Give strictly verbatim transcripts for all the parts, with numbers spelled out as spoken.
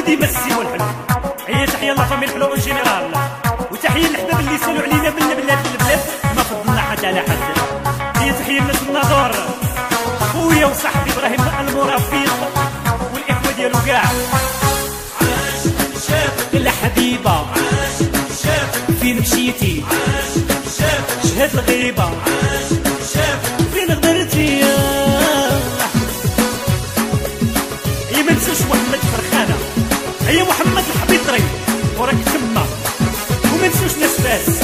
ديما السيمو الحلو. هي تحيه لافامي الحلو اون جينيرال، وتحيه للحباب اللي سالوا علينا من بلاد البلاد ما فضلنا حد على حد. هي تحيه للناس الناظور خويا وصاحبي ابراهيم المرافق والاخوه ديالو كاع. عاش شافك لا حبيبه عاش شافك فين مشيتي عاش شافك شهد الغيبه عاش شافك فين غدرتي يا ما نسوش محمد فرخانه، هي محمد الحبيطري وراك تما، وما نسوش ناس فاس.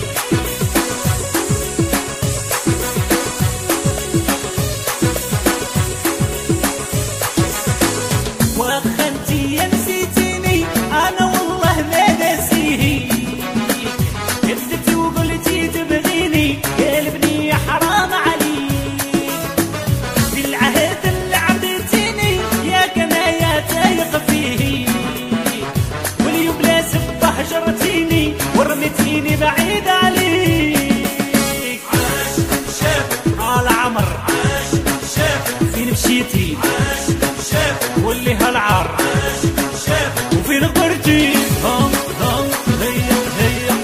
واخا انتي نسيتيني انا والله ما ناسيك، كذبتي وقلتي تبغيني قلبني يا حرام عليك، بالعهد اللي عطيتيني يا كنايا تايق فيه، واليوم لا سبه هجرتيني ورميتيني بعيد عليك. عاش شافك على عمر عاش شافك فين مشيتي عاش شافك واللي هالعار عاش شافك وفين غدرتي ها ها هيا هيا.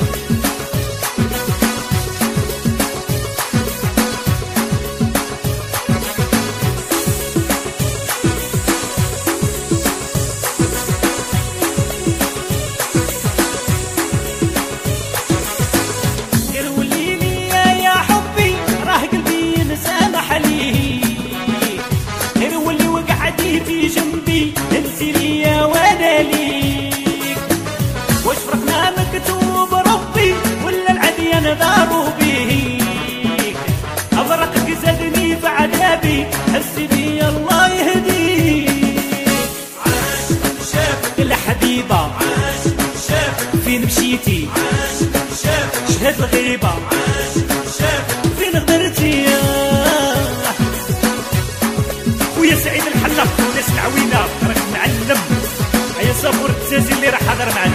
غير وليلي يا حبي راه قلبي مسامح ليه، غير ولي وقعدي في جنبي انتي ليا وانا ليك، واش فرقنا مكتوب ربي ولا العديان دارو بيك، ابرقك زادني في عذابي حسي بي الله يهديك. عاش شافك لا حبيبه عاش شافك فين مشيتي عاش شافك شهد الغيبه عاش شافك فين غدرتي خويا سعيد الحلاق وناس العوينه راك معلم. هيا صابور التازي اللي راه حاضر معنا.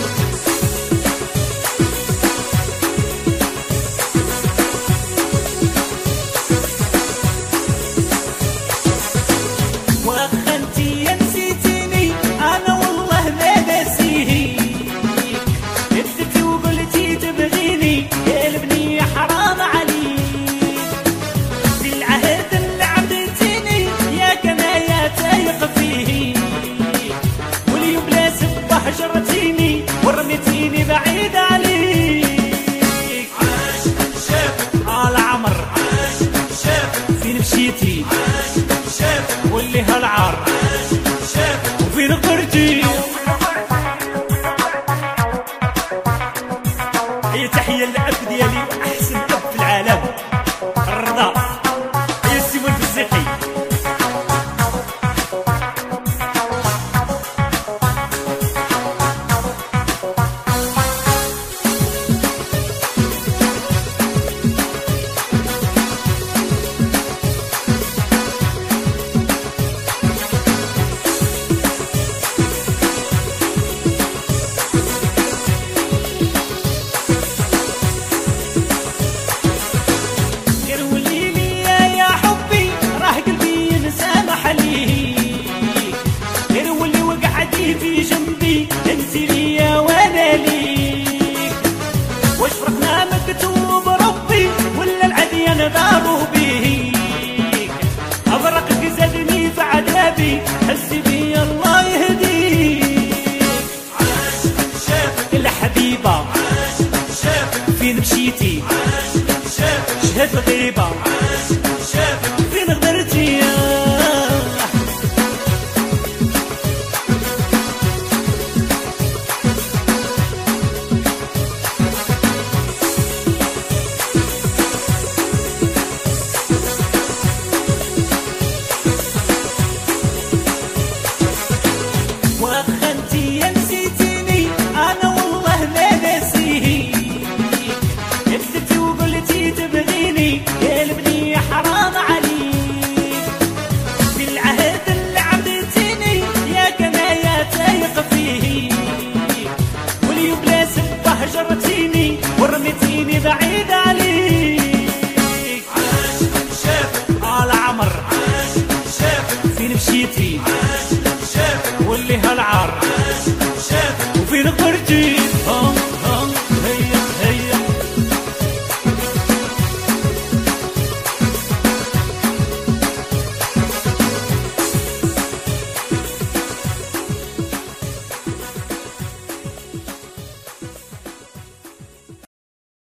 واخا انتي نسيتيني انا والله ما ناسيك، كذبتي وقلتي تبغيني قلبني يا حرام عليك، بالعهد اللي عطيتيني يا كنايا تايق فيه، واليوم لا سبه هجرتيني ورميتيني بعيد عليك. عاش شافك على عمر عاش شافك فين مشيتي عاش شافك واللي هالعار عاش شافك وفين غدرتي. هي تحيه للاب ديالي واحسن اب في العالم الرضا، هي سيمون الفزيقي. غير وليلي يا حبي راه قلبي مسامح ليه، غير ولي وقعدي في جنبي انتي ليا وانا ليك، واش فرقنا مكتوب ربي ولا العديان دارو بيك، ابرقك زادني في عذابي حسي بي الله يهديك. عاش شافك لا حبيبه عاش شافك فين مشيتي عاش شافك شهد الغيبه عاش شافك فين غدرتي واخا انتي نسيتيني انا والله ما ناسيك، كذبتي وقلتي تبغيني قلبني يا حرام عليك، بالعهد اللي عطيتيني يا كنايا تايق فيه، واليوم لا سبه هجرتيني ورميتيني بعيد عليك. عاش شافك على عمر عاش شافك فين مشيتي عاش شافك واللي ليها العار.